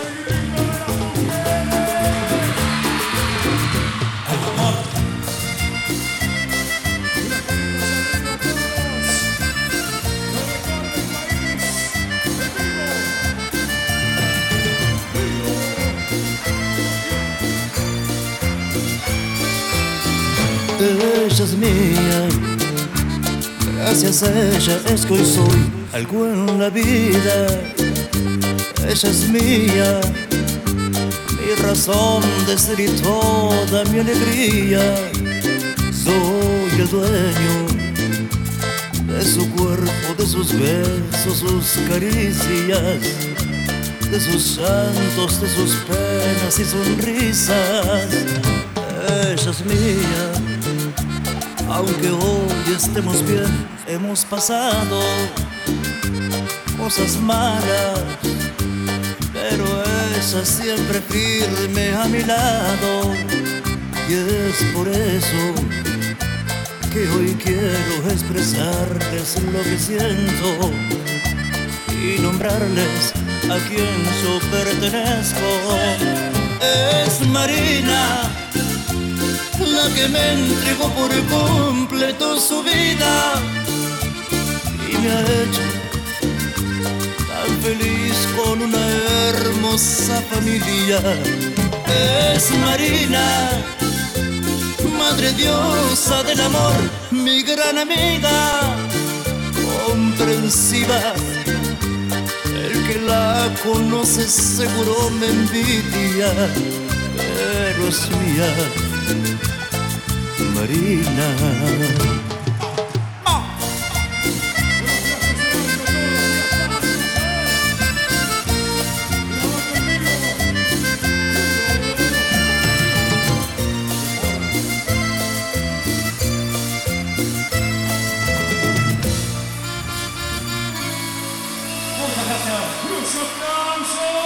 Ella es mía, gracias a ella es que hoy soy algo en la vida. Ella es mía, mi razón de ser y toda mi alegría. Soy el dueño de su cuerpo, de sus besos, sus caricias, de sus llantos, de sus penas y sonrisas. Ella es mía, aunque hoy estemos bien, hemos pasado cosas malas, pero ella siempre firme a mi lado. Y es por eso que hoy quiero expresarles lo que siento y nombrarles a quien yo pertenezco. Es Marina, la que me entregó por completo su vida y me ha hecho tan feliz con una hermosa familia. Es Marina, madre diosa del amor, mi gran amiga, comprensiva. El que la conoce seguro me envidia, pero es mía, Marina. Muchas gracias. Muchos aplausos.